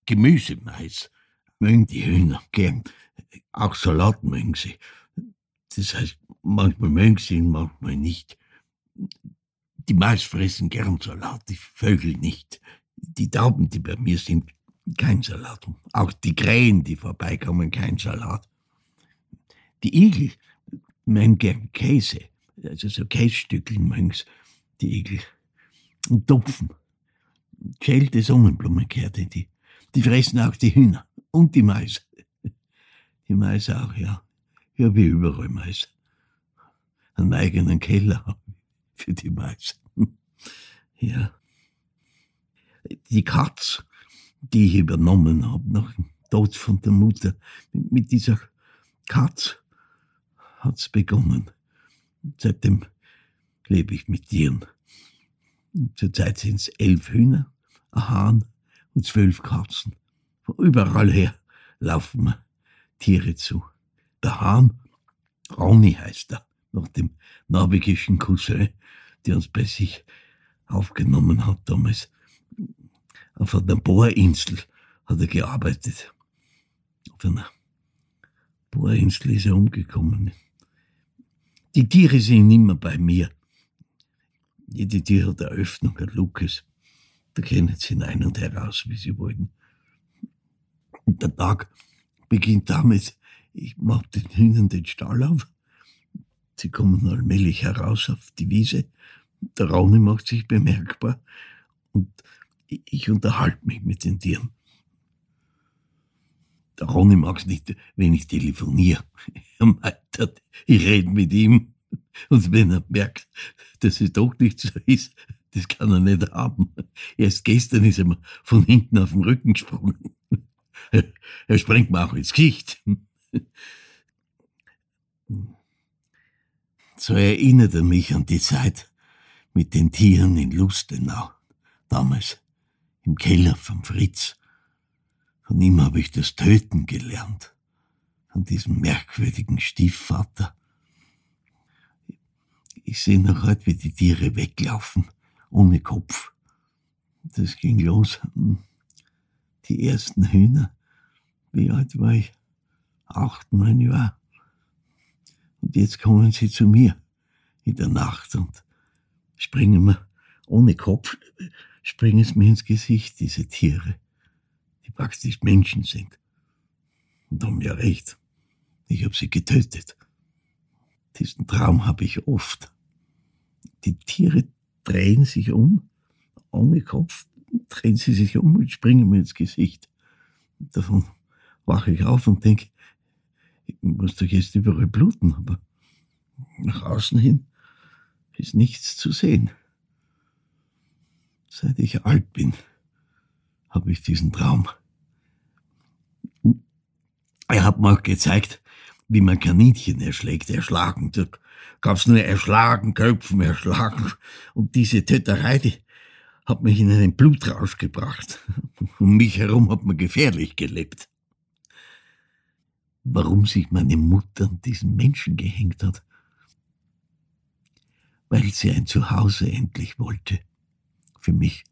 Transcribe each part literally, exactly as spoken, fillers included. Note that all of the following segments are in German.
Gemüsemais mögen die Hühner gern. Auch Salat mögen sie. Das heißt, manchmal mögen sie ihn, manchmal nicht. Die Mais fressen gern Salat, die Vögel nicht. Die Tauben, die bei mir sind, kein Salat. Auch die Krähen, die vorbeikommen, kein Salat. Die Igel mögen gern Käse. Also so Käsestückchen mögen sie, die Igel. Und Topfen. Schälte Sonnenblumen gehört in die. Die fressen auch die Hühner. Und die Mais. Die Mais auch, ja. Ja, wie überall Mais. Einen eigenen Keller für die Mais. Ja. Die Katz, die ich übernommen habe, nach dem Tod von der Mutter, mit dieser Katz hat's begonnen. Seitdem lebe ich mit Tieren. Zurzeit sind's elf Hühner, ein Hahn und zwölf Katzen. Von überall her laufen mir Tiere zu. Der Hahn, Ronny heißt er, nach dem norwegischen Cousin, der uns bei sich aufgenommen hat damals. Auf einer Bohrinsel hat er gearbeitet. Auf einer Bohrinsel ist er umgekommen. Die Tiere sind immer bei mir. Jede Tier hat eine Öffnung, ein Lukas. Da können sie hinein und heraus, wie sie wollen. Und der Tag beginnt damit, ich mache den Hühnern den Stall auf. Sie kommen allmählich heraus auf die Wiese. Der Ronny macht sich bemerkbar. Und ich unterhalte mich mit den Tieren. Der Ronny mag es nicht, wenn ich telefoniere. Er meint, ich rede mit ihm. Und wenn er merkt, dass es doch nicht so ist, das kann er nicht haben. Erst gestern ist er mir von hinten auf den Rücken gesprungen. Er springt mir auch ins Gesicht. So erinnert er mich an die Zeit mit den Tieren in Lustenau. Damals im Keller vom Fritz. Von ihm habe ich das Töten gelernt. Von diesem merkwürdigen Stiefvater. Ich sehe noch heute, wie die Tiere weglaufen, ohne Kopf. Das ging los. Die ersten Hühner. Wie alt war ich? Acht, neun Jahre. Und jetzt kommen sie zu mir in der Nacht und springen mir ohne Kopf, springen sie mir ins Gesicht, diese Tiere, die praktisch Menschen sind. Und haben ja recht. Ich habe sie getötet. Diesen Traum habe ich oft. Die Tiere drehen sich um, ohne Kopf, drehen sie sich um und springen mir ins Gesicht. Und davon wache ich auf und denke, ich muss doch jetzt überall bluten, aber nach außen hin ist nichts zu sehen. Seit ich alt bin, habe ich diesen Traum. Er hat mir auch gezeigt, wie man Kaninchen erschlägt, erschlagen. Da gab's nur erschlagen, köpfen, erschlagen. Und diese Töterei, die hat mich in einen Blutrausch gebracht. Um mich herum hat man gefährlich gelebt. Warum sich meine Mutter an diesen Menschen gehängt hat? Weil sie ein Zuhause endlich wollte. Für mich.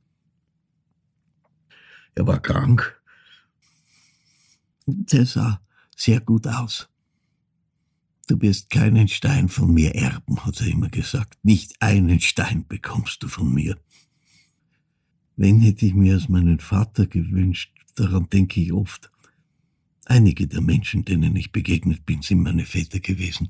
Er war krank. Und er sah sehr gut aus. Du wirst keinen Stein von mir erben, hat er immer gesagt. Nicht einen Stein bekommst du von mir. Wen hätte ich mir als meinen Vater gewünscht? Daran denke ich oft. Einige der Menschen, denen ich begegnet bin, sind meine Väter gewesen.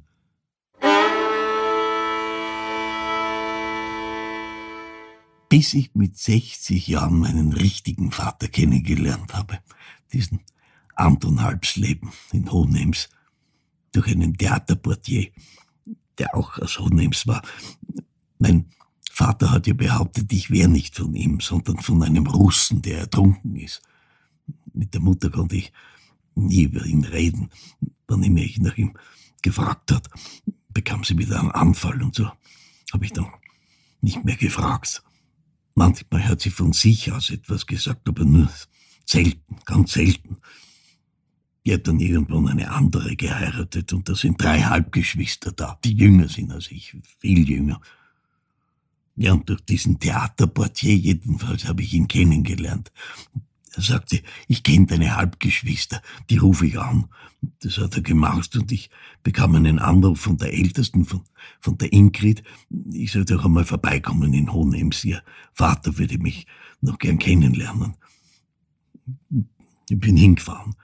Bis ich mit sechzig Jahren meinen richtigen Vater kennengelernt habe, diesen Anton Halbsleben in Hohenems, durch einen Theaterportier, der auch aus Hohenems war. Mein Vater hat ja behauptet, ich wäre nicht von ihm, sondern von einem Russen, der ertrunken ist. Mit der Mutter konnte ich nie über ihn reden. Wann immer ich nach ihm gefragt hat, bekam sie wieder einen Anfall und so. Habe ich dann nicht mehr gefragt. Manchmal hat sie von sich aus etwas gesagt, aber nur selten, ganz selten. Die hat dann irgendwann eine andere geheiratet und da sind drei Halbgeschwister da, die jünger sind als ich, viel jünger. Ja, und durch diesen Theaterportier jedenfalls habe ich ihn kennengelernt. Er sagte, ich kenne deine Halbgeschwister, die rufe ich an. Das hat er gemacht und ich bekam einen Anruf von der Ältesten, von, von der Ingrid. Ich sollte doch einmal vorbeikommen in Hohenems. Ihr Vater würde mich noch gern kennenlernen. Ich bin hingefahren.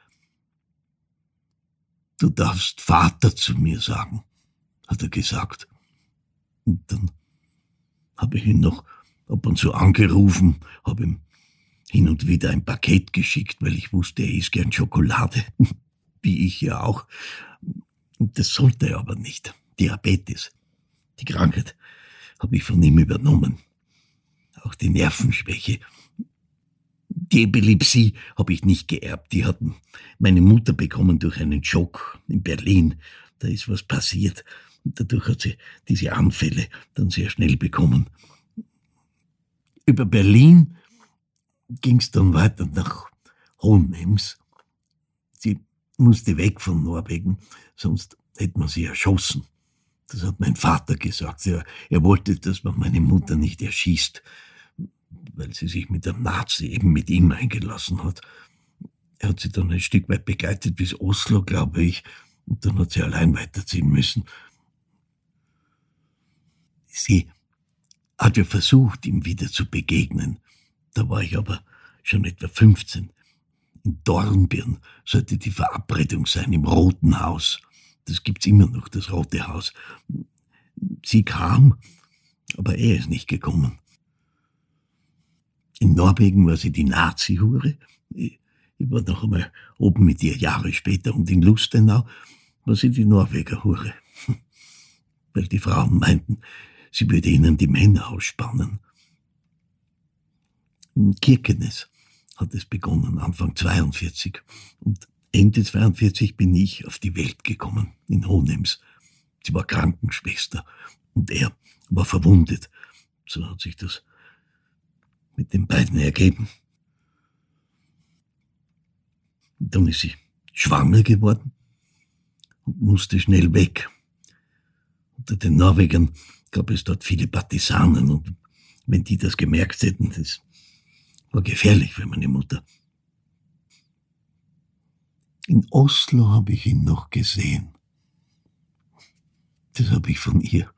Du darfst Vater zu mir sagen, hat er gesagt. Und dann habe ich ihn noch ab und zu angerufen, habe ihm hin und wieder ein Paket geschickt, weil ich wusste, er isst gern Schokolade, wie ich ja auch. Das sollte er aber nicht. Diabetes, die Krankheit, habe ich von ihm übernommen. Auch die Nervenschwäche. Die Epilepsie habe ich nicht geerbt. Die hat meine Mutter bekommen durch einen Schock in Berlin. Da ist was passiert. Und dadurch hat sie diese Anfälle dann sehr schnell bekommen. Über Berlin ging es dann weiter nach Hohenems. Sie musste weg von Norwegen, sonst hätte man sie erschossen. Das hat mein Vater gesagt. Er, er wollte, dass man meine Mutter nicht erschießt, weil sie sich mit einem Nazi eben mit ihm eingelassen hat. Er hat sie dann ein Stück weit begleitet bis Oslo, glaube ich, und dann hat sie allein weiterziehen müssen. Sie hat ja versucht, ihm wieder zu begegnen. Da war ich aber schon etwa fünfzehn. In Dornbirn sollte die Verabredung sein, im Roten Haus. Das gibt's immer noch, das Rote Haus. Sie kam, aber er ist nicht gekommen. In Norwegen war sie die Nazi-Hure. Ich war noch einmal oben mit ihr Jahre später und in Lustenau war sie die Norweger-Hure. Weil die Frauen meinten, sie würde ihnen die Männer ausspannen. In Kirkenes hat es begonnen, Anfang zweiundvierzig. Und Ende zweiundvierzig bin ich auf die Welt gekommen, in Hohenems. Sie war Krankenschwester und er war verwundet. So hat sich das mit den beiden ergeben. Und dann ist sie schwanger geworden und musste schnell weg. Unter den Norwegern gab es dort viele Partisanen und wenn die das gemerkt hätten, das war gefährlich für meine Mutter. In Oslo habe ich ihn noch gesehen. Das habe ich von ihr.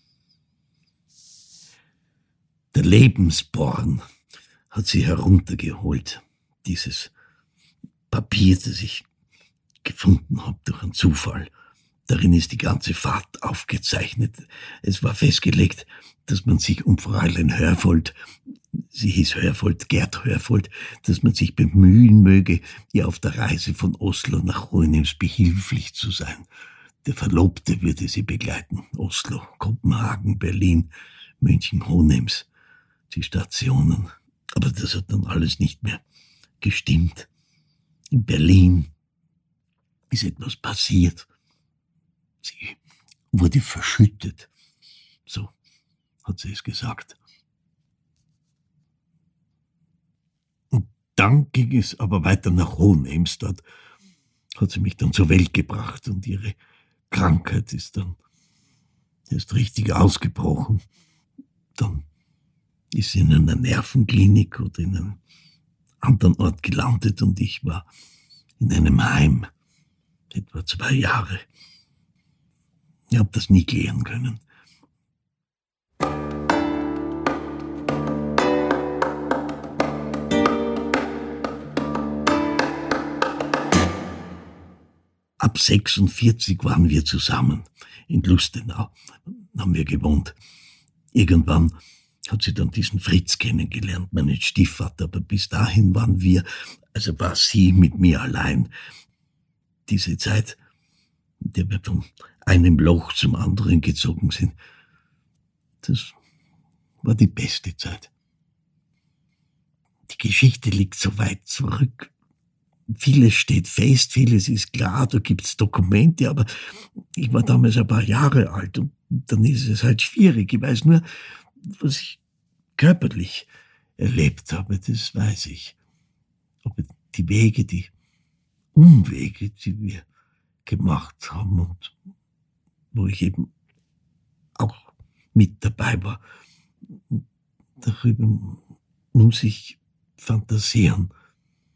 Der Lebensborn hat sie heruntergeholt. Dieses Papier, das ich gefunden habe durch einen Zufall. Darin ist die ganze Fahrt aufgezeichnet. Es war festgelegt, dass man sich um Fräulein Hörfold, sie hieß Hörfold, Gerd Hörfold, dass man sich bemühen möge, ihr auf der Reise von Oslo nach Hohenems behilflich zu sein. Der Verlobte würde sie begleiten. Oslo, Kopenhagen, Berlin, München, Hohenems, die Stationen. Aber das hat dann alles nicht mehr gestimmt. In Berlin ist etwas passiert. Sie wurde verschüttet. So hat sie es gesagt. Und dann ging es aber weiter nach Hohenems. Dort hat sie mich dann zur Welt gebracht und ihre Krankheit ist dann erst richtig ausgebrochen. Dann ist sie in einer Nervenklinik oder in einem anderen Ort gelandet und ich war in einem Heim, etwa zwei Jahre. Ich habe das nie klären können. Ab sechsundvierzig waren wir zusammen. In Lustenau haben wir gewohnt. Irgendwann hat sie dann diesen Fritz kennengelernt, meinen Stiefvater. Aber bis dahin waren wir, also war sie mit mir allein. Diese Zeit, in der wir von einem Loch zum anderen gezogen sind, das war die beste Zeit. Die Geschichte liegt so weit zurück. Vieles steht fest, vieles ist klar, da gibt's Dokumente, aber ich war damals ein paar Jahre alt und dann ist es halt schwierig. Ich weiß nur, was ich körperlich erlebt habe, das weiß ich. Aber die Wege, die Umwege, die wir gemacht haben und wo ich eben auch mit dabei war, darüber muss ich fantasieren.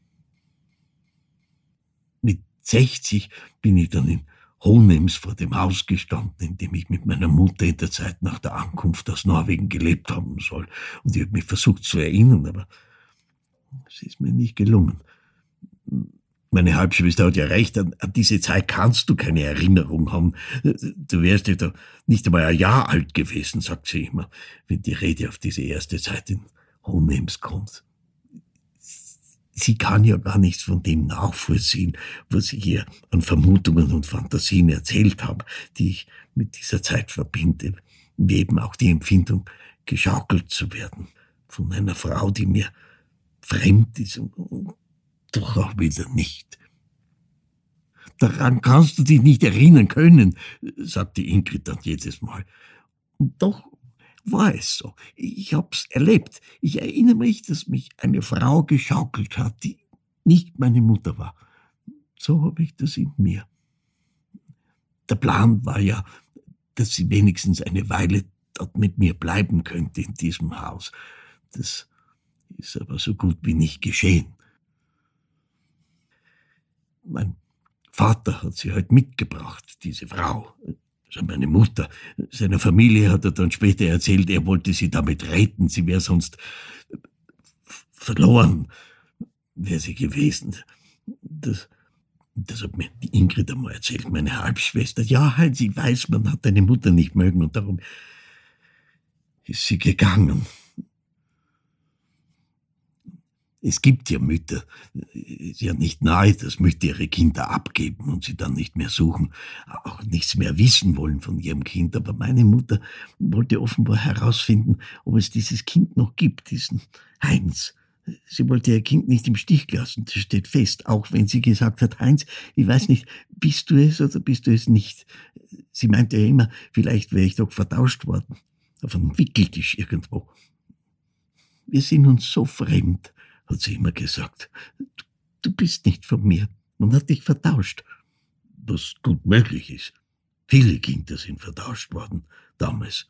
sechzig bin ich dann in Hohenems vor dem Haus gestanden, in dem ich mit meiner Mutter in der Zeit nach der Ankunft aus Norwegen gelebt haben soll. Und ich habe mich versucht zu erinnern, aber es ist mir nicht gelungen. Meine Halbschwester hat ja recht, an, an diese Zeit kannst du keine Erinnerung haben. Du wärst ja da nicht einmal ein Jahr alt gewesen, sagt sie immer, wenn die Rede auf diese erste Zeit in Hohenems kommt. Sie kann ja gar nichts von dem nachvollziehen, was ich ihr an Vermutungen und Fantasien erzählt habe, die ich mit dieser Zeit verbinde, wie eben auch die Empfindung, geschaukelt zu werden von einer Frau, die mir fremd ist und doch auch wieder nicht. Daran kannst du dich nicht erinnern können, sagte Ingrid dann jedes Mal. Und doch war es so. Ich hab's erlebt. Ich erinnere mich, dass mich eine Frau geschaukelt hat, die nicht meine Mutter war. So habe ich das in mir. Der Plan war ja, dass sie wenigstens eine Weile dort mit mir bleiben könnte in diesem Haus. Das ist aber so gut wie nicht geschehen. Mein Vater hat sie halt mitgebracht, diese Frau, also meine Mutter. Seiner Familie hat er dann später erzählt, er wollte sie damit retten, sie wäre sonst verloren, wäre sie gewesen. Das, das hat mir die Ingrid einmal erzählt, meine Halbschwester. Ja, halt, sie weiß, man hat deine Mutter nicht mögen und darum ist sie gegangen. Es gibt ja Mütter, ist ja nicht nahe, dass Mütter ihre Kinder abgeben und sie dann nicht mehr suchen, auch nichts mehr wissen wollen von ihrem Kind. Aber meine Mutter wollte offenbar herausfinden, ob es dieses Kind noch gibt, diesen Heinz. Sie wollte ihr Kind nicht im Stich lassen, das steht fest, auch wenn sie gesagt hat, Heinz, ich weiß nicht, bist du es oder bist du es nicht? Sie meinte ja immer, vielleicht wäre ich doch vertauscht worden, auf einem Wickeltisch irgendwo. Wir sind uns so fremd, hat sie immer gesagt. Du, du bist nicht von mir. Man hat dich vertauscht. Was gut möglich ist. Viele Kinder sind vertauscht worden, damals.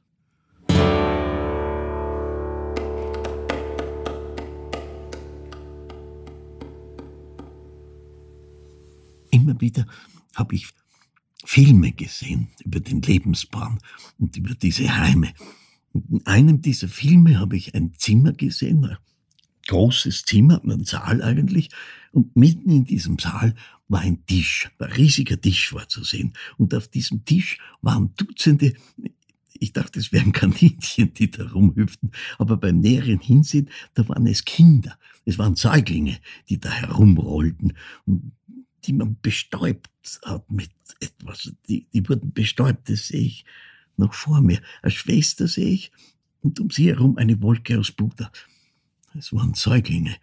Immer wieder habe ich Filme gesehen über den Lebensbahn und über diese Heime. Und in einem dieser Filme habe ich ein Zimmer gesehen, ein großes Zimmer, ein Saal eigentlich, und mitten in diesem Saal war ein Tisch, ein riesiger Tisch war zu sehen, und auf diesem Tisch waren Dutzende, ich dachte, es wären Kaninchen, die da rumhüpften, aber beim näheren Hinsehen, da waren es Kinder, es waren Säuglinge, die da herumrollten und die man bestäubt hat mit etwas, die, die wurden bestäubt, das sehe ich noch vor mir. Eine Schwester sehe ich und um sie herum eine Wolke aus Butter. Es waren Säuglinge.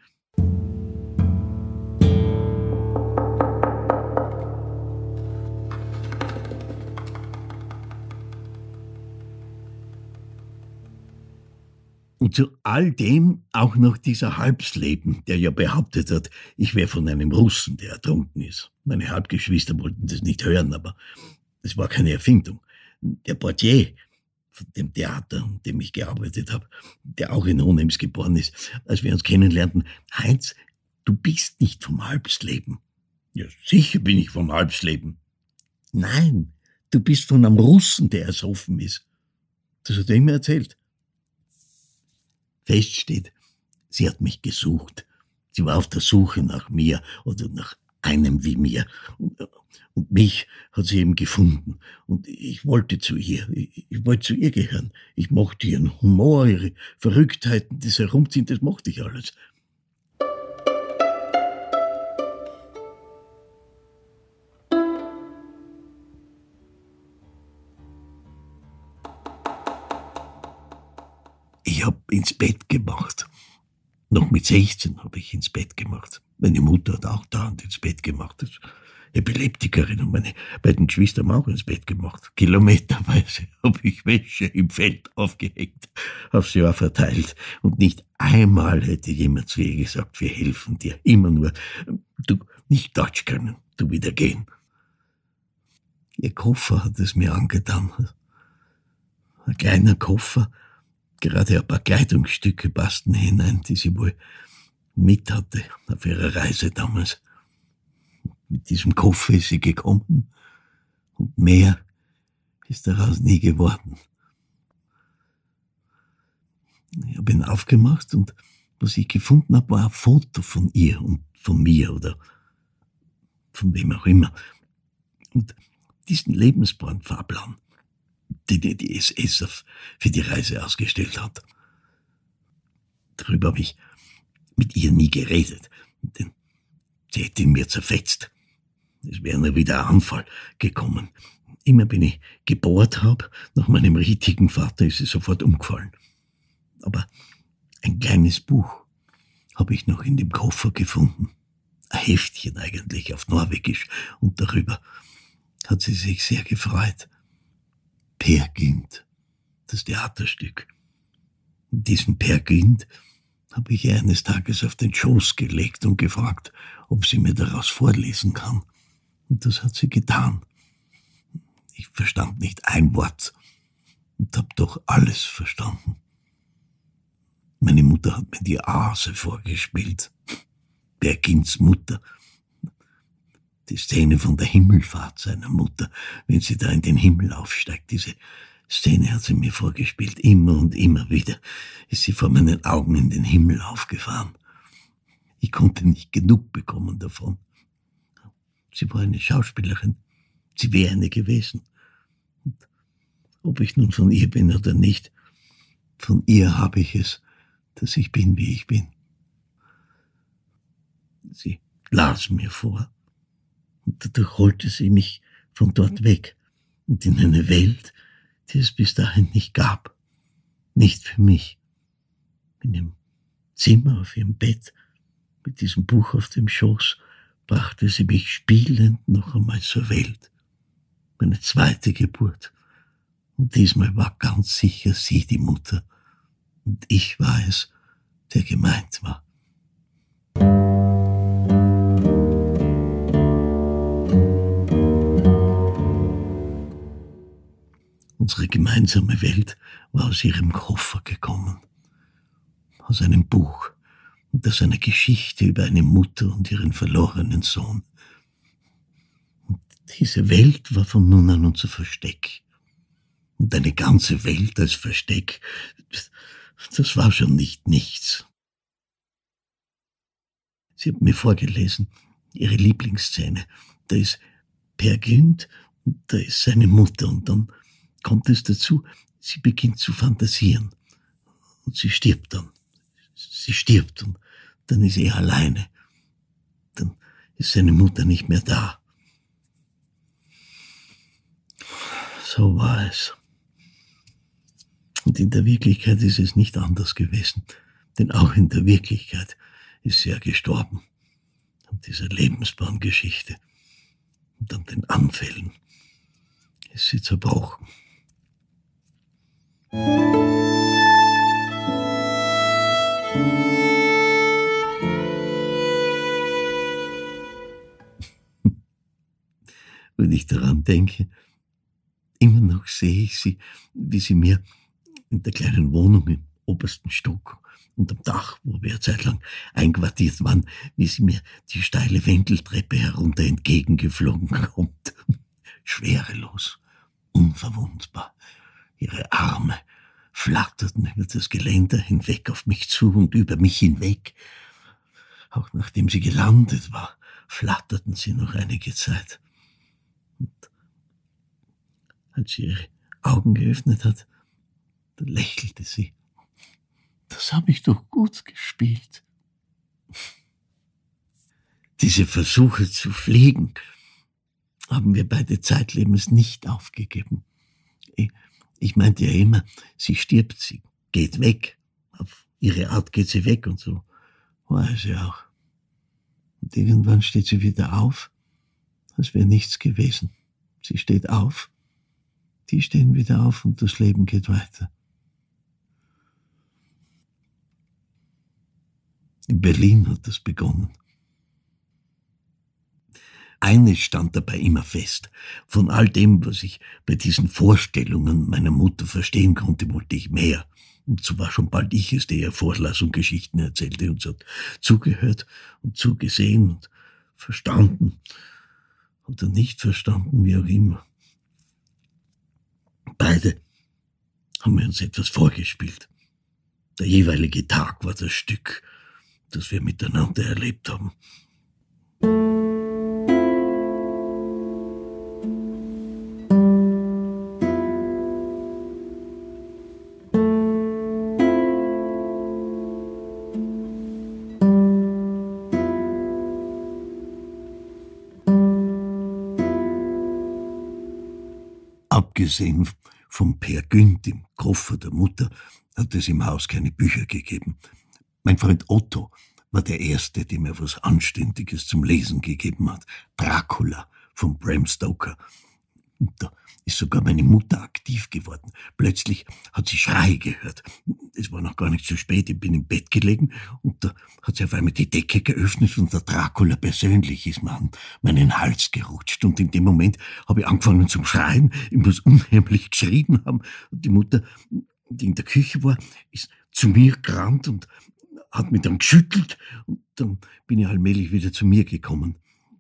Und zu all dem auch noch dieser Halbsleben, der ja behauptet hat, ich wäre von einem Russen, der ertrunken ist. Meine Halbgeschwister wollten das nicht hören, aber es war keine Erfindung. Der Portier von dem Theater, in dem ich gearbeitet habe, der auch in Hohenems geboren ist, als wir uns kennenlernten, Heinz, du bist nicht vom Halbsleben. Ja, sicher bin ich vom Halbsleben. Nein, du bist von einem Russen, der ersoffen ist. Das hat er immer erzählt. Fest steht, sie hat mich gesucht. Sie war auf der Suche nach mir oder nach einem wie mir. Und, und mich hat sie eben gefunden. Und ich wollte zu ihr. Ich, ich wollte zu ihr gehören. Ich mochte ihren Humor, ihre Verrücktheiten, das Herumziehen, das mochte ich alles. Ich habe ins Bett gemacht. Noch mit sechzehn habe ich ins Bett gemacht. Meine Mutter hat auch dauernd ins Bett gemacht. Das Epileptikerin, und meine beiden Geschwister haben auch ins Bett gemacht. Kilometerweise habe ich Wäsche im Feld aufgehängt, aufs Jahr verteilt. Und nicht einmal hätte jemand zu ihr gesagt, wir helfen dir. Immer nur, du nicht Deutsch können, du wieder gehen. Ihr Koffer hat es mir angetan. Ein kleiner Koffer, gerade ein paar Kleidungsstücke passten hinein, die sie wohl mit hatte auf ihrer Reise damals. Mit diesem Koffer ist sie gekommen und mehr ist daraus nie geworden. Ich habe ihn aufgemacht und was ich gefunden habe, war ein Foto von ihr und von mir oder von wem auch immer. Und diesen Lebensbahnfahrplan, den die S S für die Reise ausgestellt hat. Darüber habe ich mit ihr nie geredet, denn sie hätte ihn mir zerfetzt. Es wäre nur wieder ein Anfall gekommen. Immer wenn ich gebohrt habe, nach meinem richtigen Vater, ist sie sofort umgefallen. Aber ein kleines Buch habe ich noch in dem Koffer gefunden. Ein Heftchen eigentlich auf Norwegisch. Und darüber hat sie sich sehr gefreut. Peer Gynt, das Theaterstück. Und diesen Peer Gynt habe ich ihr eines Tages auf den Schoß gelegt und gefragt, ob sie mir daraus vorlesen kann. Und das hat sie getan. Ich verstand nicht ein Wort und habe doch alles verstanden. Meine Mutter hat mir die Aase vorgespielt. Peer Gynts Mutter. Die Szene von der Himmelfahrt seiner Mutter, wenn sie da in den Himmel aufsteigt. Diese Szene hat sie mir vorgespielt. Immer und immer wieder ist sie vor meinen Augen in den Himmel aufgefahren. Ich konnte nicht genug bekommen davon. Sie war eine Schauspielerin. Sie wäre eine gewesen. Und ob ich nun von ihr bin oder nicht, von ihr habe ich es, dass ich bin, wie ich bin. Sie las mir vor und dadurch holte sie mich von dort weg und in eine Welt, die es bis dahin nicht gab. Nicht für mich. In ihrem Zimmer, auf ihrem Bett, mit diesem Buch auf dem Schoß, brachte sie mich spielend noch einmal zur Welt. Meine zweite Geburt. Und diesmal war ganz sicher sie die Mutter. Und ich war es, der gemeint war. Unsere gemeinsame Welt war aus ihrem Koffer gekommen. Aus einem Buch und aus einer Geschichte über eine Mutter und ihren verlorenen Sohn. Und diese Welt war von nun an unser Versteck. Und eine ganze Welt als Versteck, das war schon nicht nichts. Sie hat mir vorgelesen, ihre Lieblingsszene. Da ist Peer Gynt und da ist seine Mutter. Und dann kommt es dazu, sie beginnt zu fantasieren. Und sie stirbt dann. Sie stirbt und dann ist er alleine. Dann ist seine Mutter nicht mehr da. So war es. Und in der Wirklichkeit ist es nicht anders gewesen. Denn auch in der Wirklichkeit ist sie ja gestorben. An dieser Lebensbahngeschichte und an den Anfällen ist sie zerbrochen. Wenn ich daran denke, immer noch sehe ich sie, wie sie mir in der kleinen Wohnung im obersten Stock unterm Dach, wo wir eine Zeit lang einquartiert waren, wie sie mir die steile Wendeltreppe herunter entgegengeflogen kommt. Schwerelos, unverwundbar. Ihre Arme flatterten über das Geländer hinweg auf mich zu und über mich hinweg. Auch nachdem sie gelandet war, flatterten sie noch einige Zeit. Und als sie ihre Augen geöffnet hat, da lächelte sie. Das habe ich doch gut gespielt. Diese Versuche zu fliegen haben wir beide zeitlebens nicht aufgegeben. Ich, ich meinte ja immer, sie stirbt, sie geht weg. Auf ihre Art geht sie weg und so war es ja auch. Und irgendwann steht sie wieder auf, als wäre nichts gewesen. Sie steht auf, die stehen wieder auf und das Leben geht weiter. In Berlin hat das begonnen. Eines stand dabei immer fest. Von all dem, was ich bei diesen Vorstellungen meiner Mutter verstehen konnte, wollte ich mehr. Und so war schon bald ich es, der ihr vorlas und Geschichten erzählte und so hat zugehört und zugesehen und verstanden. oder nicht verstanden, wie auch immer. Beide haben wir uns etwas vorgespielt. Der jeweilige Tag war das Stück, das wir miteinander erlebt haben. Abgesehen vom Peer Gynt, dem Koffer der Mutter, hat es im Haus keine Bücher gegeben. Mein Freund Otto war der Erste, dem er was Anständiges zum Lesen gegeben hat. Dracula von Bram Stoker. Und da ist sogar meine Mutter aktiv geworden. Plötzlich hat sie Schreie gehört. Es war noch gar nicht so spät, ich bin im Bett gelegen und da hat sie auf einmal die Decke geöffnet und der Dracula persönlich ist mir an meinen Hals gerutscht. Und in dem Moment habe ich angefangen zum Schreien. Ich muss unheimlich geschrien haben. Und die Mutter, die in der Küche war, ist zu mir gerannt und hat mich dann geschüttelt. Und dann bin ich allmählich wieder zu mir gekommen.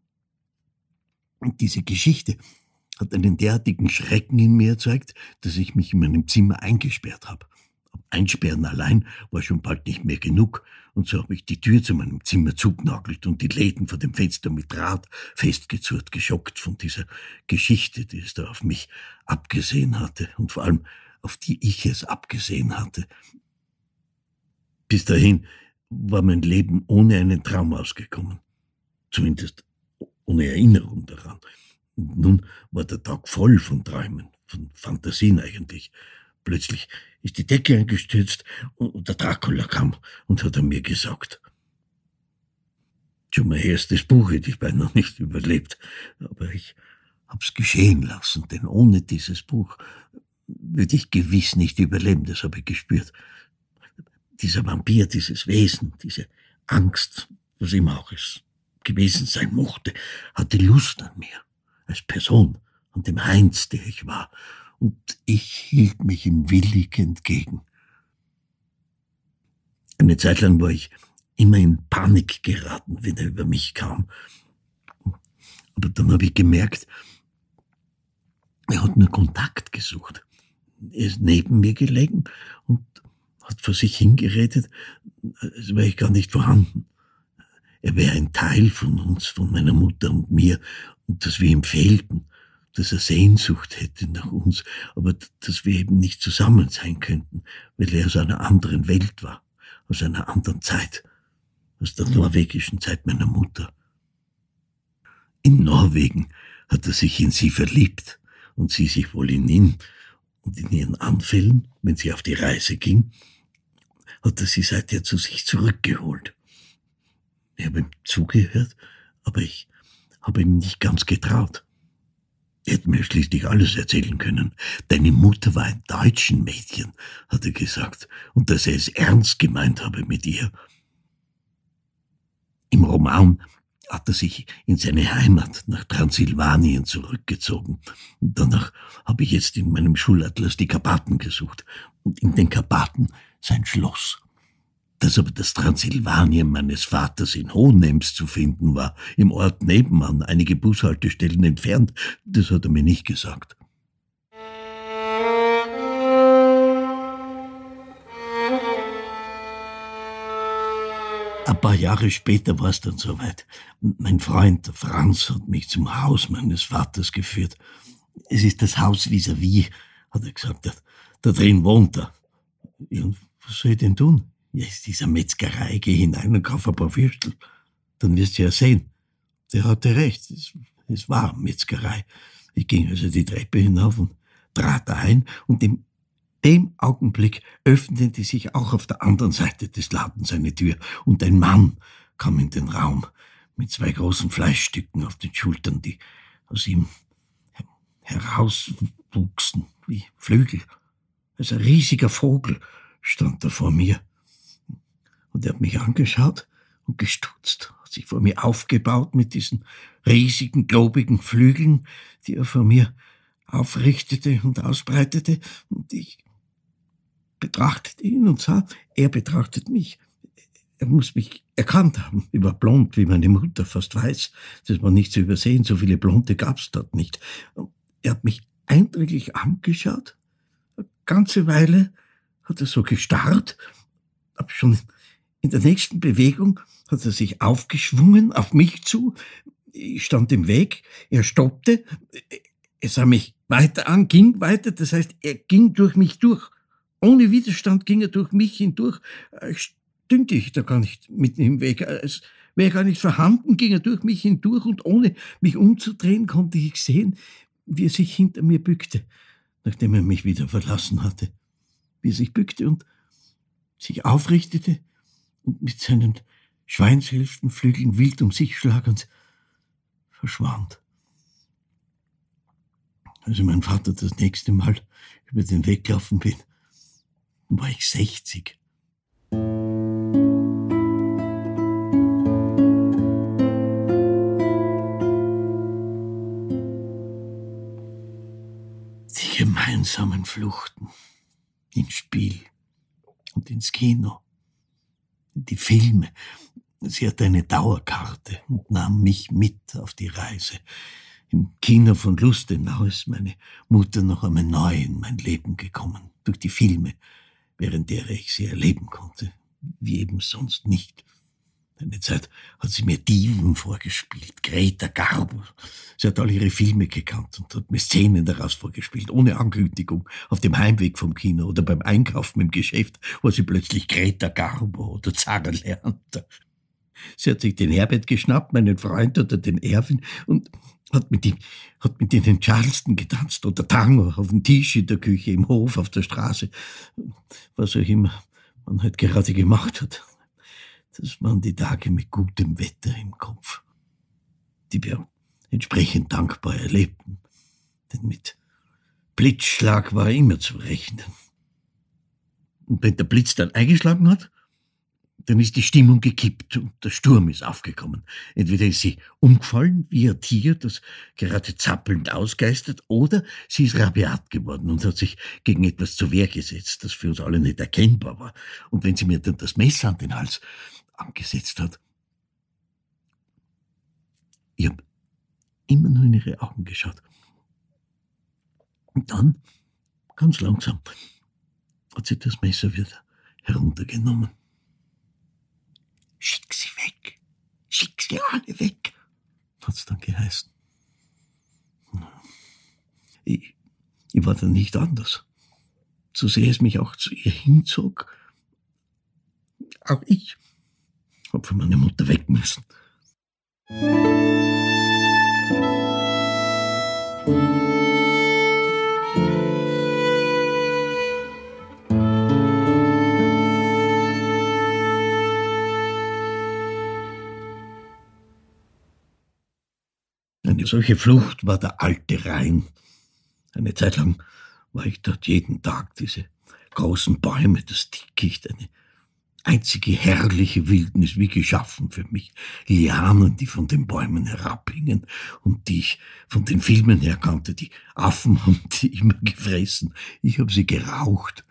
Und diese Geschichte hat einen derartigen Schrecken in mir erzeugt, dass ich mich in meinem Zimmer eingesperrt habe. Einsperren allein war schon bald nicht mehr genug, und so habe ich die Tür zu meinem Zimmer zugenagelt und die Läden vor dem Fenster mit Draht festgezurrt, geschockt von dieser Geschichte, die es da auf mich abgesehen hatte und vor allem auf die ich es abgesehen hatte. Bis dahin war mein Leben ohne einen Traum ausgekommen, zumindest ohne Erinnerung daran. Und nun war der Tag voll von Träumen, von Fantasien eigentlich. Plötzlich ist die Decke eingestürzt und der Dracula kam und hat an mir gesagt. Schon mein erstes Buch hätte ich beinahe nicht überlebt, aber ich hab's geschehen lassen, denn ohne dieses Buch würde ich gewiss nicht überleben, das habe ich gespürt. Dieser Vampir, dieses Wesen, diese Angst, was immer auch es gewesen sein mochte, hatte Lust an mir. Als Person, an dem Heinz, der ich war, und ich hielt mich ihm willig entgegen. Eine Zeit lang war ich immer in Panik geraten, wenn er über mich kam. Aber dann habe ich gemerkt, er hat nur Kontakt gesucht. Er ist neben mir gelegen und hat vor sich hingeredet, als wäre ich gar nicht vorhanden. Er wäre ein Teil von uns, von meiner Mutter und mir, und dass wir ihm fehlten, dass er Sehnsucht hätte nach uns, aber dass wir eben nicht zusammen sein könnten, weil er aus einer anderen Welt war, aus einer anderen Zeit, aus der norwegischen Zeit meiner Mutter. In Norwegen hat er sich in sie verliebt und sie sich wohl in ihn, und in ihren Anfällen, wenn sie auf die Reise ging, hat er sie seither zu sich zurückgeholt. Ich habe ihm zugehört, aber ich habe ihm nicht ganz getraut. Er hätte mir schließlich alles erzählen können. Deine Mutter war ein deutschen Mädchen, hat er gesagt, und dass er es ernst gemeint habe mit ihr. Im Roman hat er sich in seine Heimat nach Transsilvanien zurückgezogen. Und danach habe ich jetzt in meinem Schulatlas die Karpaten gesucht und in den Karpaten sein Schloss. Dass aber das Transsilvanien meines Vaters in Hohenems zu finden war, im Ort nebenan, einige Bushaltestellen entfernt, das hat er mir nicht gesagt. Ein paar Jahre später war es dann soweit. Mein Freund, der Franz, hat mich zum Haus meines Vaters geführt. Es ist das Haus vis-à-vis, hat er gesagt. Da, da drin wohnt er. Ja, und was soll ich denn tun? Ja, ist dieser Metzgerei, geh hinein und kauf ein paar Würstel. Dann wirst du ja sehen. Der hatte recht, es, es war Metzgerei. Ich ging also die Treppe hinauf und trat ein, und in dem Augenblick öffnete sich auch auf der anderen Seite des Ladens eine Tür, und ein Mann kam in den Raum mit zwei großen Fleischstücken auf den Schultern, die aus ihm herauswuchsen wie Flügel. Also ein riesiger Vogel stand da vor mir. Und er hat mich angeschaut und gestutzt, hat sich vor mir aufgebaut mit diesen riesigen, globigen Flügeln, die er vor mir aufrichtete und ausbreitete. Und ich betrachtete ihn und sah, er betrachtet mich. Er muss mich erkannt haben. Ich war blond wie meine Mutter, fast weiß. Das war nicht zu übersehen, so viele Blonde gab's dort nicht. Er hat mich eindringlich angeschaut. Eine ganze Weile hat er so gestarrt, aber schon in der nächsten Bewegung hat er sich aufgeschwungen auf mich zu. Ich stand im Weg, er stoppte, er sah mich weiter an, ging weiter, das heißt, er ging durch mich durch. Ohne Widerstand ging er durch mich hindurch. Stündte ich da gar nicht mitten im Weg. Es wäre gar nicht vorhanden, ging er durch mich hindurch und ohne mich umzudrehen, konnte ich sehen, wie er sich hinter mir bückte, nachdem er mich wieder verlassen hatte. Wie er sich bückte und sich aufrichtete und mit seinen Schweinshälftenflügeln wild um sich schlagend verschwand. Als ich mein Vater das nächste Mal über den Weg gelaufen bin, war ich sechzig. Die gemeinsamen Fluchten ins Spiel und ins Kino, die Filme. Sie hatte eine Dauerkarte und nahm mich mit auf die Reise. Im Kino von Lustenau ist meine Mutter noch einmal neu in mein Leben gekommen, durch die Filme, während derer ich sie erleben konnte, wie eben sonst nicht. Eine Zeit hat sie mir Diven vorgespielt, Greta Garbo. Sie hat all ihre Filme gekannt und hat mir Szenen daraus vorgespielt, ohne Ankündigung, auf dem Heimweg vom Kino oder beim Einkaufen im Geschäft, wo sie plötzlich Greta Garbo oder Zara lernte. Sie hat sich den Herbert geschnappt, meinen Freund oder den Erwin, und hat mit ihm, hat mit ihnen Charleston getanzt oder Tango auf dem Tisch in der Küche, im Hof, auf der Straße, was auch immer man halt gerade gemacht hat. Das waren die Tage mit gutem Wetter im Kopf, die wir entsprechend dankbar erlebten, denn mit Blitzschlag war immer zu rechnen. Und wenn der Blitz dann eingeschlagen hat, dann ist die Stimmung gekippt und der Sturm ist aufgekommen. Entweder ist sie umgefallen wie ein Tier, das gerade zappelnd ausgeistert, oder sie ist rabiat geworden und hat sich gegen etwas zur Wehr gesetzt, das für uns alle nicht erkennbar war. Und wenn sie mir dann das Messer an den Hals angesetzt hat, ich habe immer nur in ihre Augen geschaut. Und dann, ganz langsam, hat sie das Messer wieder heruntergenommen. Schick sie weg, schick sie alle weg, hat's dann geheißen. Ich, ich war dann nicht anders. So sehr es mich auch zu ihr hinzog, auch ich hab von meiner Mutter weg müssen. Eine solche Flucht war der alte Rhein. Eine Zeit lang war ich dort jeden Tag, diese großen Bäume, das Dickicht, eine einzige herrliche Wildnis, wie geschaffen für mich. Lianen, die von den Bäumen herabhingen und die ich von den Filmen her kannte. Die Affen haben die immer gefressen. Ich habe sie geraucht.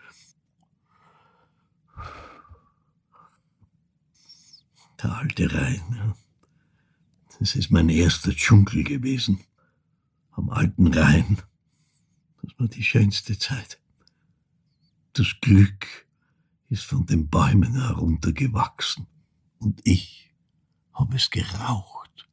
Der alte Rhein, ja. Das ist mein erster Dschungel gewesen. Am alten Rhein. Das war die schönste Zeit. Das Glück ist von den Bäumen heruntergewachsen. Und ich habe es geraucht.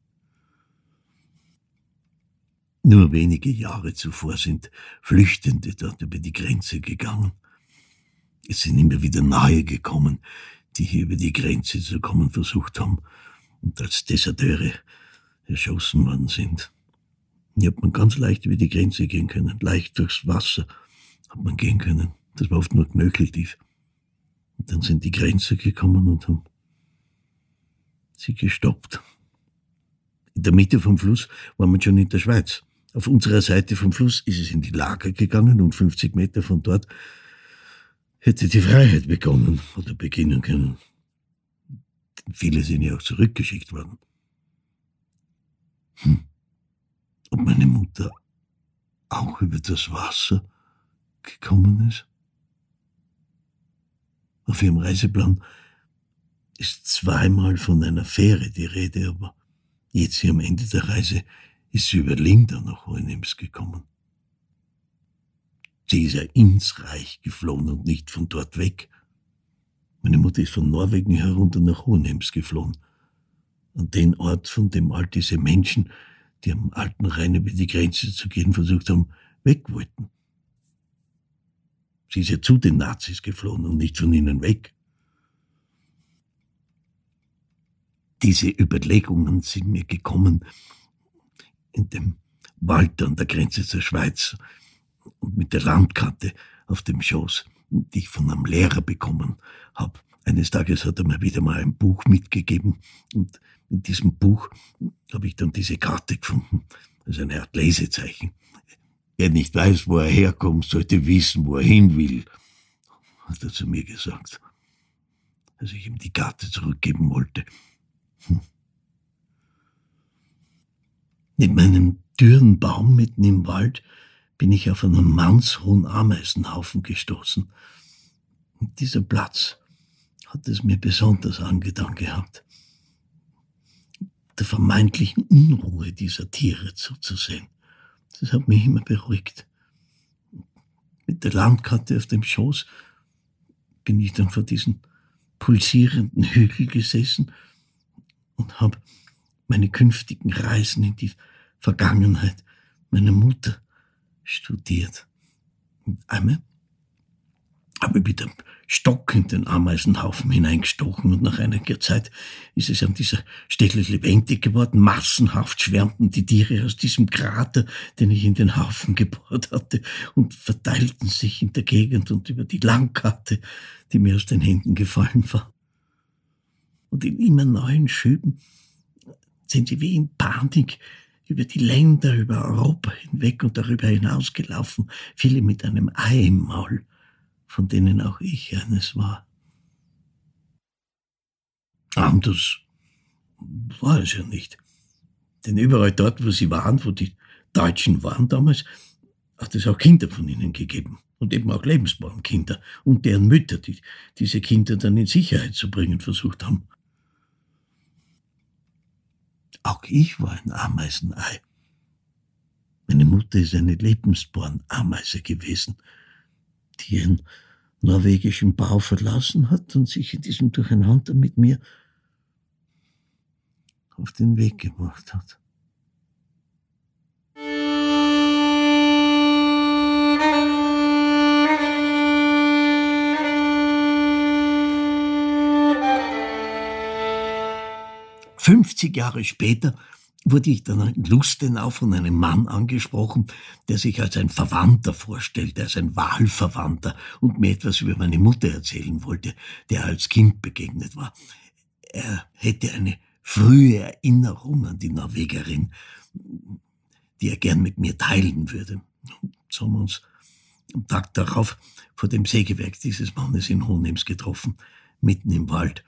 Nur wenige Jahre zuvor sind Flüchtende dort über die Grenze gegangen. Es sind immer wieder nahe gekommen, die hier über die Grenze zu kommen versucht haben und als Deserteure erschossen worden sind. Hier hat man ganz leicht über die Grenze gehen können, leicht durchs Wasser hat man gehen können. Das war oft nur knöcheltief. Und dann sind die Grenzer gekommen und haben sie gestoppt. In der Mitte vom Fluss war man schon in der Schweiz. Auf unserer Seite vom Fluss ist es in die Lager gegangen und fünfzig Meter von dort hätte die Freiheit begonnen oder beginnen können. Viele sind ja auch zurückgeschickt worden. Hm. Ob meine Mutter auch über das Wasser gekommen ist? Auf ihrem Reiseplan ist zweimal von einer Fähre die Rede, aber jetzt hier am Ende der Reise ist sie über Lingda nach Hohenems gekommen. Sie ist ja ins Reich geflohen und nicht von dort weg. Meine Mutter ist von Norwegen herunter nach Hohenems geflohen. An den Ort, von dem all diese Menschen, die am alten Rhein über die Grenze zu gehen versucht haben, weg wollten. Sie ist ja zu den Nazis geflohen und nicht von ihnen weg. Diese Überlegungen sind mir gekommen in dem Wald an der Grenze zur Schweiz und mit der Landkarte auf dem Schoß, die ich von einem Lehrer bekommen habe. Eines Tages hat er mir wieder mal ein Buch mitgegeben und in diesem Buch habe ich dann diese Karte gefunden, also eine Art Lesezeichen. Wer nicht weiß, wo er herkommt, sollte wissen, wo er hin will, hat er zu mir gesagt, als ich ihm die Karte zurückgeben wollte. Hm. Neben einem dürren Baum mitten im Wald bin ich auf einen mannshohen Ameisenhaufen gestoßen. Und dieser Platz hat es mir besonders angetan gehabt, der vermeintlichen Unruhe dieser Tiere zuzusehen. Das hat mich immer beruhigt. Mit der Landkarte auf dem Schoß bin ich dann vor diesen pulsierenden Hügel gesessen und habe meine künftigen Reisen in die Vergangenheit meiner Mutter studiert. Und einmal habe ich mit dem Stock in den Ameisenhaufen hineingestochen und nach einiger Zeit ist es an dieser Stelle lebendig geworden. Massenhaft schwärmten die Tiere aus diesem Krater, den ich in den Haufen gebohrt hatte, und verteilten sich in der Gegend und über die Landkarte, die mir aus den Händen gefallen war. Und in immer neuen Schüben sind sie wie in Panik über die Länder, über Europa hinweg und darüber hinausgelaufen, viele mit einem Ei im Maul, von denen auch ich eines war. Anders war es ja nicht. Denn überall dort, wo sie waren, wo die Deutschen waren damals, hat es auch Kinder von ihnen gegeben. Und eben auch Lebensbornkinder und deren Mütter, die diese Kinder dann in Sicherheit zu bringen versucht haben. Auch ich war ein Ameisenei. Meine Mutter ist eine Lebensborn-Ameise gewesen, die ihren norwegischen Bau verlassen hat und sich in diesem Durcheinander mit mir auf den Weg gemacht hat. Fünfzig Jahre später wurde ich dann in Lustenau von einem Mann angesprochen, der sich als ein Verwandter vorstellte, als ein Wahlverwandter und mir etwas über meine Mutter erzählen wollte, der als Kind begegnet war. Er hätte eine frühe Erinnerung an die Norwegerin, die er gern mit mir teilen würde. Und so haben wir uns am Tag darauf vor dem Sägewerk dieses Mannes in Hohenems getroffen, mitten im Wald.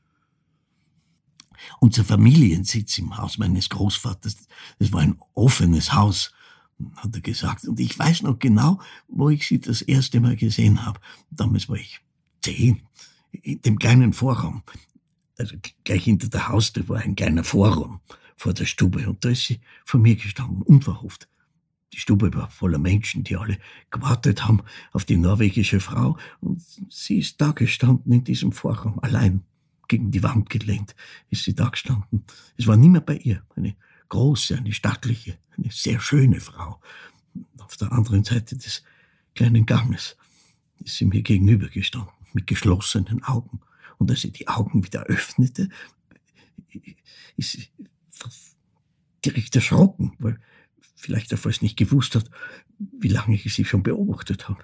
Unser Familiensitz im Haus meines Großvaters, das war ein offenes Haus, hat er gesagt. Und ich weiß noch genau, wo ich sie das erste Mal gesehen habe. Damals war ich zehn, in dem kleinen Vorraum. Also gleich hinter der Haustür war ein kleiner Vorraum vor der Stube. Und da ist sie vor mir gestanden, unverhofft. Die Stube war voller Menschen, die alle gewartet haben auf die norwegische Frau. Und sie ist da gestanden in diesem Vorraum, allein. Gegen die Wand gelehnt ist sie da gestanden. Es war niemand bei ihr. Eine große, eine stattliche, eine sehr schöne Frau. Auf der anderen Seite des kleinen Ganges ist sie mir gegenüber gestanden, mit geschlossenen Augen. Und als sie die Augen wieder öffnete, ist sie direkt erschrocken, weil vielleicht er fast nicht gewusst hat, wie lange ich sie schon beobachtet habe.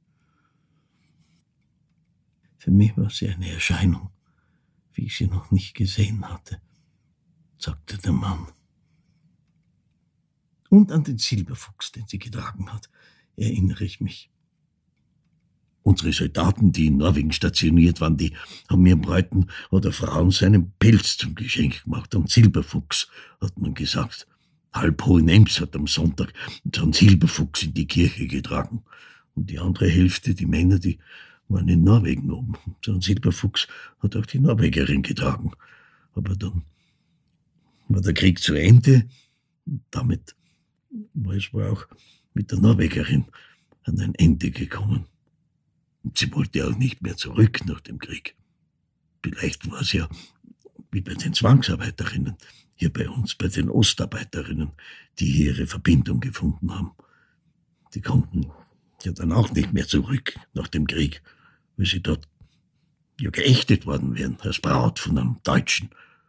Für mich war sie eine Erscheinung, wie ich sie noch nicht gesehen hatte, sagte der Mann. Und an den Silberfuchs, den sie getragen hat, erinnere ich mich. Unsere Soldaten, die in Norwegen stationiert waren, die haben ihren Bräuten oder Frauen seinen Pelz zum Geschenk gemacht. Und Silberfuchs, hat man gesagt. Halb Hohenems hat am Sonntag so einen Silberfuchs in die Kirche getragen. Und die andere Hälfte, die Männer, die waren in Norwegen oben. So ein Silberfuchs hat auch die Norwegerin getragen. Aber dann war der Krieg zu Ende. Und damit war es wohl auch mit der Norwegerin an ein Ende gekommen. Und sie wollte auch nicht mehr zurück nach dem Krieg. Vielleicht war es ja wie bei den Zwangsarbeiterinnen, hier bei uns, bei den Ostarbeiterinnen, die hier ihre Verbindung gefunden haben. Die konnten ja dann auch nicht mehr zurück nach dem Krieg, weil sie dort ja geächtet worden wären als Braut von einem Deutschen.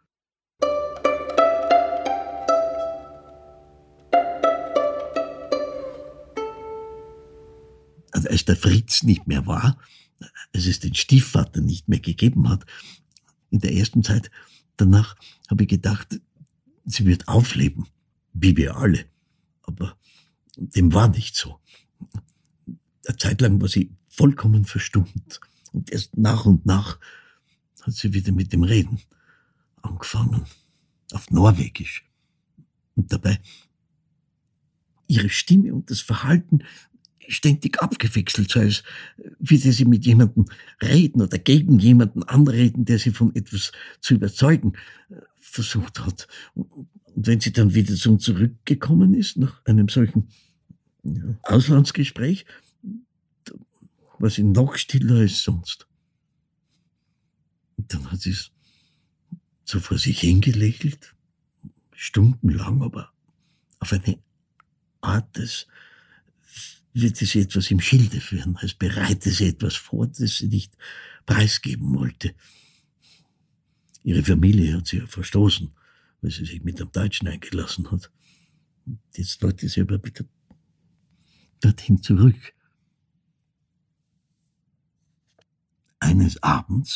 Also als der Fritz nicht mehr war, als es den Stiefvater nicht mehr gegeben hat, in der ersten Zeit danach habe ich gedacht, sie wird aufleben, wie wir alle. Aber dem war nicht so. Eine Zeit lang war sie vollkommen verstummt. Und erst nach und nach hat sie wieder mit dem Reden angefangen. Auf Norwegisch. Und dabei ihre Stimme und das Verhalten ständig abgewechselt, so als würde sie mit jemandem reden oder gegen jemanden anreden, der sie von etwas zu überzeugen versucht hat. Und wenn sie dann wieder zum zurückgekommen ist, nach einem solchen ja, Auslandsgespräch, war sie noch stiller als sonst. Und dann hat sie es so vor sich hingelächelt, stundenlang, aber auf eine Art, als würde sie etwas im Schilde führen, als bereite sie etwas vor, das sie nicht preisgeben wollte. Ihre Familie hat sie ja verstoßen, weil sie sich mit einem Deutschen eingelassen hat. Und jetzt wollte sie aber wieder dorthin zurück. Eines Abends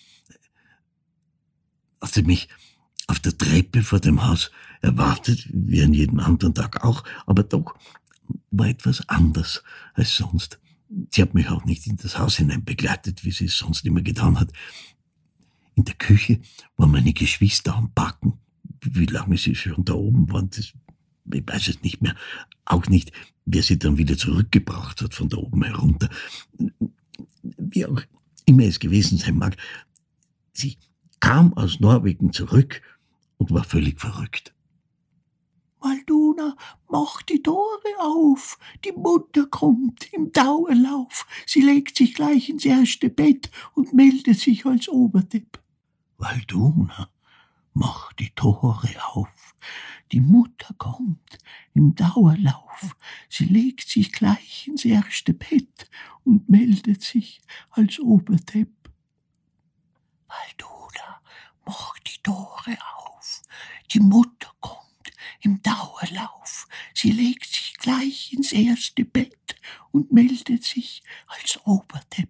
hat sie mich auf der Treppe vor dem Haus erwartet, wie an jedem anderen Tag auch, aber doch war etwas anders als sonst. Sie hat mich auch nicht in das Haus hinein begleitet, wie sie es sonst immer getan hat. In der Küche waren meine Geschwister am Backen. Wie lange sie schon da oben waren, das, ich weiß es nicht mehr. Auch nicht, wer sie dann wieder zurückgebracht hat von da oben herunter. Wie auch immer es gewesen sein mag, sie kam aus Norwegen zurück und war völlig verrückt. Walduna, mach die Tore auf, die Mutter kommt im Dauerlauf. Sie legt sich gleich ins erste Bett und meldet sich als Oberdepp. Walduna, mach die Tore auf, die Mutter kommt im Dauerlauf. Sie legt sich gleich ins erste Bett und meldet sich als Oberdepp. Walduna, mach die Tore auf, die Mutter kommt im Dauerlauf. Sie legt sich gleich ins erste Bett und meldet sich als Oberdepp.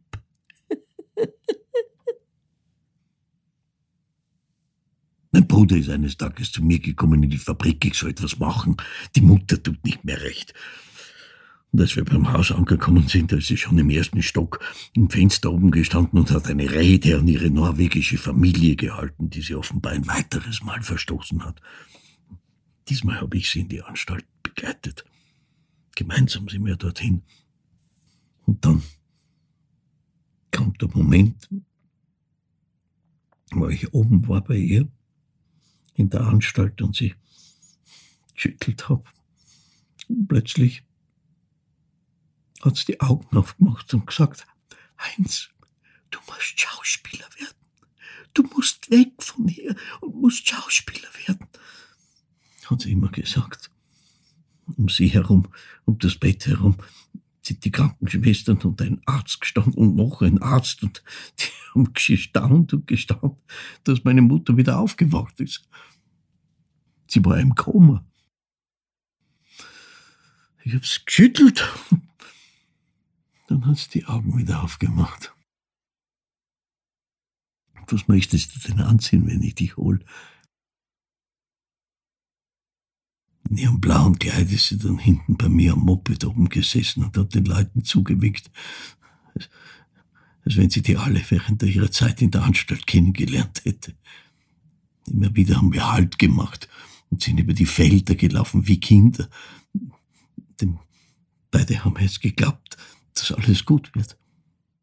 Mein Bruder ist eines Tages zu mir gekommen in die Fabrik, ich soll etwas machen. Die Mutter tut nicht mehr recht. Und als wir beim Haus angekommen sind, da ist sie schon im ersten Stock im Fenster oben gestanden und hat eine Rede an ihre norwegische Familie gehalten, die sie offenbar ein weiteres Mal verstoßen hat. Diesmal habe ich sie in die Anstalt begleitet. Gemeinsam sind wir dorthin. Und dann kommt der Moment, wo ich oben war bei ihr in der Anstalt und sie geschüttelt habe. Und plötzlich hat sie die Augen aufgemacht und gesagt, Heinz, du musst Schauspieler werden. Du musst weg von hier und musst Schauspieler werden. Hat sie immer gesagt. Um sie herum, um das Bett herum, sind die Krankenschwestern und ein Arzt gestanden und noch ein Arzt und die haben gestaunt und gestaunt, dass meine Mutter wieder aufgewacht ist. Sie war im Koma. Ich hab's geschüttelt. Dann hat sie die Augen wieder aufgemacht. Was möchtest du denn anziehen, wenn ich dich hol? In ihrem blauen Kleid ist sie dann hinten bei mir am Moped oben gesessen und hat den Leuten zugewinkt, als, als wenn sie die alle während ihrer Zeit in der Anstalt kennengelernt hätte. Immer wieder haben wir Halt gemacht und sind über die Felder gelaufen wie Kinder. Denn beide haben jetzt geglaubt, dass alles gut wird.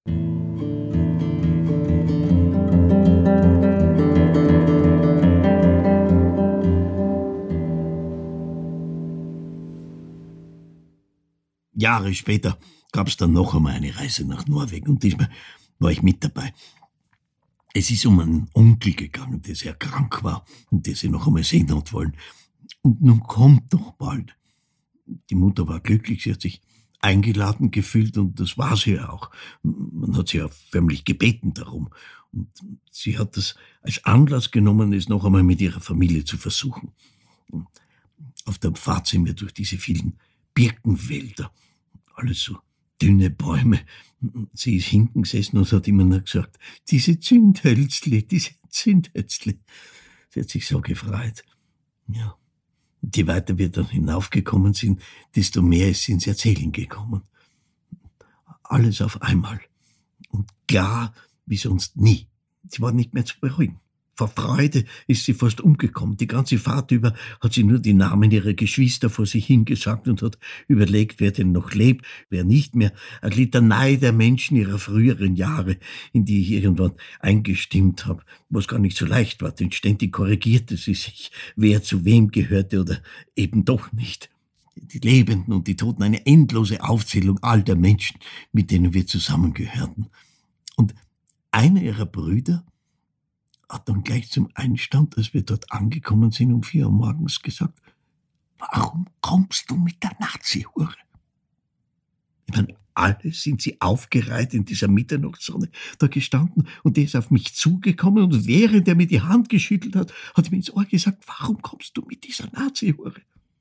Jahre später gab es dann noch einmal eine Reise nach Norwegen und diesmal war ich mit dabei. Es ist um einen Onkel gegangen, der sehr krank war und der sie noch einmal sehen hat wollen. Und nun kommt doch bald. Die Mutter war glücklich, sie hat sich eingeladen gefühlt und das war sie ja auch. Man hat sie ja förmlich gebeten darum. Und sie hat das als Anlass genommen, es noch einmal mit ihrer Familie zu versuchen. Auf der Fahrt sind wir durch diese vielen Birkenwälder. Alles so dünne Bäume. Sie ist hinten gesessen und hat immer nur gesagt, diese Zündhölzle, diese Zündhölzle. Sie hat sich so gefreut. Ja. Und je weiter wir dann hinaufgekommen sind, desto mehr ist sie ins Erzählen gekommen. Alles auf einmal. Und klar wie sonst nie. Sie war nicht mehr zu beruhigen. Vor Freude ist sie fast umgekommen. Die ganze Fahrt über hat sie nur die Namen ihrer Geschwister vor sich hingesagt und hat überlegt, wer denn noch lebt, wer nicht mehr. Eine Litanei der Menschen ihrer früheren Jahre, in die ich irgendwann eingestimmt habe, was gar nicht so leicht war, denn ständig korrigierte sie sich, wer zu wem gehörte oder eben doch nicht. Die Lebenden und die Toten, eine endlose Aufzählung all der Menschen, mit denen wir zusammengehörten. Und einer ihrer Brüder hat dann gleich zum Einstand, als wir dort angekommen sind, um vier Uhr morgens gesagt, warum kommst du mit der Nazi-Hure? Ich meine, alle sind sie aufgereiht in dieser Mitternachtssonne da gestanden und der ist auf mich zugekommen und während er mir die Hand geschüttelt hat, hat er mir ins Ohr gesagt, warum kommst du mit dieser Nazi-Hure?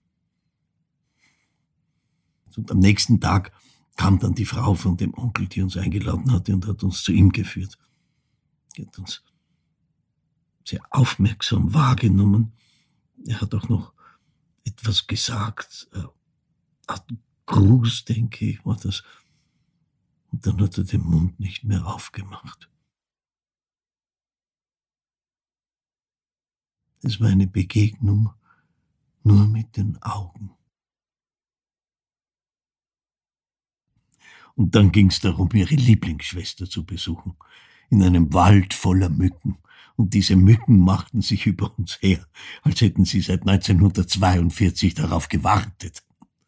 Und am nächsten Tag kam dann die Frau von dem Onkel, die uns eingeladen hatte und hat uns zu ihm geführt. Die hat uns sehr aufmerksam wahrgenommen. Er hat auch noch etwas gesagt. Art Gruß, denke ich, war das. Und dann hat er den Mund nicht mehr aufgemacht. Es war eine Begegnung nur mit den Augen. Und dann ging es darum, ihre Lieblingsschwester zu besuchen, in einem Wald voller Mücken. Und diese Mücken machten sich über uns her, als hätten sie seit neunzehnhundertzweiundvierzig darauf gewartet.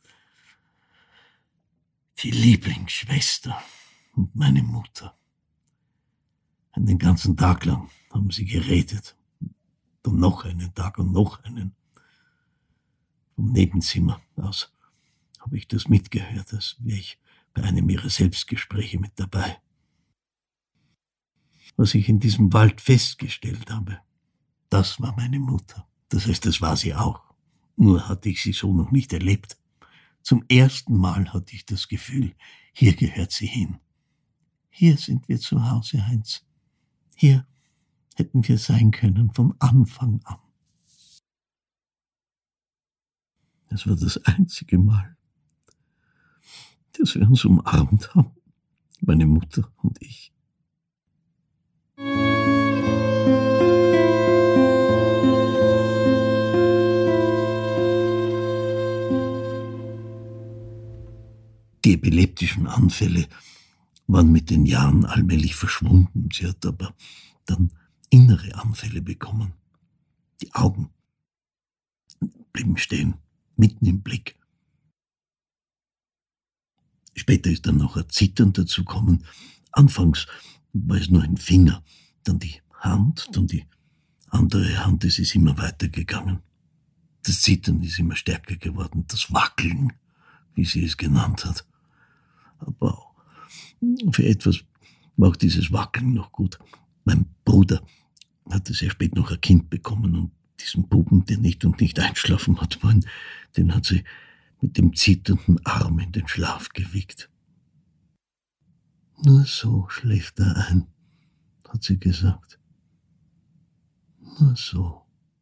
Die Lieblingsschwester und meine Mutter. Den ganzen Tag lang haben sie geredet. Und noch einen Tag und noch einen. Vom Nebenzimmer aus habe ich das mitgehört, als wäre ich bei einem ihrer Selbstgespräche mit dabei. Was ich in diesem Wald festgestellt habe, das war meine Mutter. Das heißt, das war sie auch. Nur hatte ich sie so noch nicht erlebt. Zum ersten Mal hatte ich das Gefühl, hier gehört sie hin. Hier sind wir zu Hause, Heinz. Hier hätten wir sein können von Anfang an. Das war das einzige Mal, dass wir uns umarmt haben, meine Mutter und ich. Die epileptischen Anfälle waren mit den Jahren allmählich verschwunden. Sie hat aber dann innere Anfälle bekommen. Die Augen blieben stehen, mitten im Blick. Später ist dann noch ein Zittern dazugekommen. Anfangs war es nur ein Finger, dann die Hand, dann die andere Hand. Es ist immer weitergegangen. Das Zittern ist immer stärker geworden, das Wackeln, wie sie es genannt hat. Aber für etwas war auch dieses Wackeln noch gut. Mein Bruder hatte sehr spät noch ein Kind bekommen und diesen Buben, der nicht und nicht einschlafen hat wollen, den hat sie mit dem zitternden Arm in den Schlaf gewiegt. Nur so schläft er ein, hat sie gesagt. Nur so.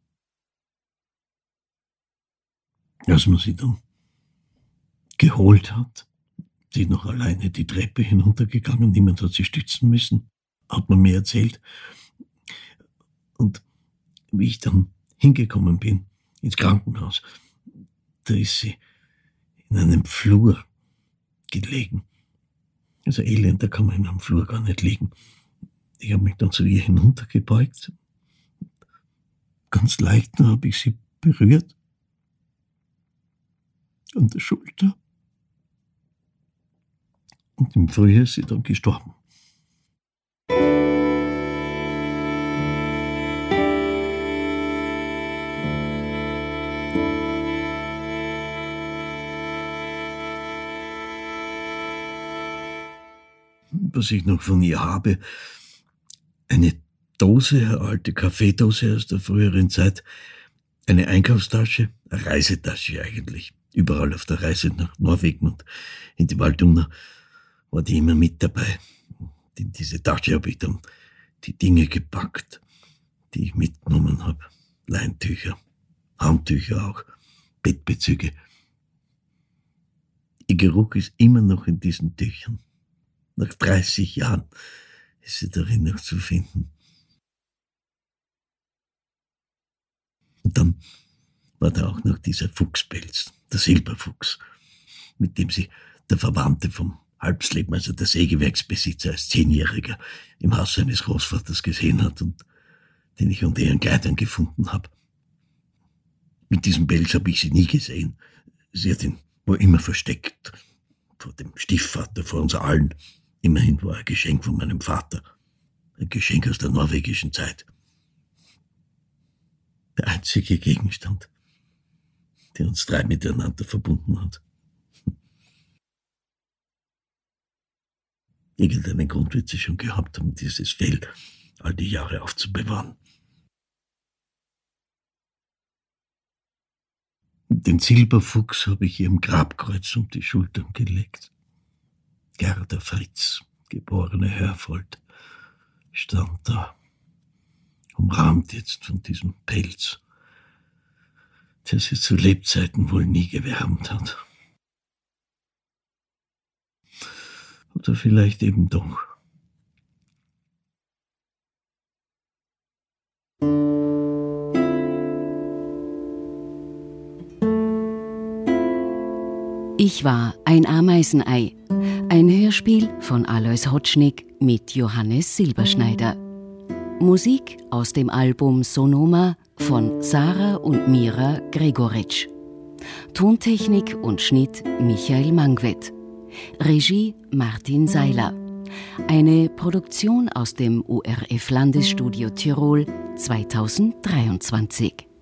Als man sie dann geholt hat, sie ist noch alleine die Treppe hinuntergegangen, niemand hat sie stützen müssen, hat man mir erzählt. Und wie ich dann hingekommen bin, ins Krankenhaus, da ist sie in einem Flur gelegen. Also elender kann man am Flur gar nicht liegen. Ich habe mich dann zu ihr hinuntergebeugt. Ganz leicht habe ich sie berührt. An der Schulter. Und im Frühjahr ist sie dann gestorben. Was ich noch von ihr habe, eine Dose, eine alte Kaffeedose aus der früheren Zeit, eine Einkaufstasche, eine Reisetasche eigentlich. Überall auf der Reise nach Norwegen und in die Waldumna war die immer mit dabei. In diese Tasche habe ich dann die Dinge gepackt, die ich mitgenommen habe. Leintücher, Handtücher auch, Bettbezüge. Ihr Geruch ist immer noch in diesen Tüchern. Nach dreißig Jahren ist sie darin noch zu finden. Und dann war da auch noch dieser Fuchspelz, der Silberfuchs, mit dem sie der Verwandte vom Halbsleben, also der Sägewerksbesitzer, als Zehnjähriger im Haus seines Großvaters gesehen hat und den ich unter ihren Kleidern gefunden habe. Mit diesem Pelz habe ich sie nie gesehen. Sie hat ihn wohl immer versteckt. Vor dem Stiefvater, vor uns allen. Immerhin war er ein Geschenk von meinem Vater. Ein Geschenk aus der norwegischen Zeit. Der einzige Gegenstand, der uns drei miteinander verbunden hat. Irgendeinen Grund wird sie schon gehabt haben, dieses Fell all die Jahre aufzubewahren. Den Silberfuchs habe ich ihrem Grabkreuz um die Schultern gelegt. Gerda Fritz, geborene Herfold, stand da, umrahmt jetzt von diesem Pelz, der sie zu Lebzeiten wohl nie gewärmt hat. Oder vielleicht eben doch. Ich war ein Ameisenei. Ein Hörspiel von Alois Hotschnig mit Johannes Silberschneider. Musik aus dem Album Sonoma von Sarah und Mira Gregoritsch. Tontechnik und Schnitt Michael Mangwett. Regie Martin Seiler. Eine Produktion aus dem O R F Landesstudio Tirol zweitausenddreiundzwanzig.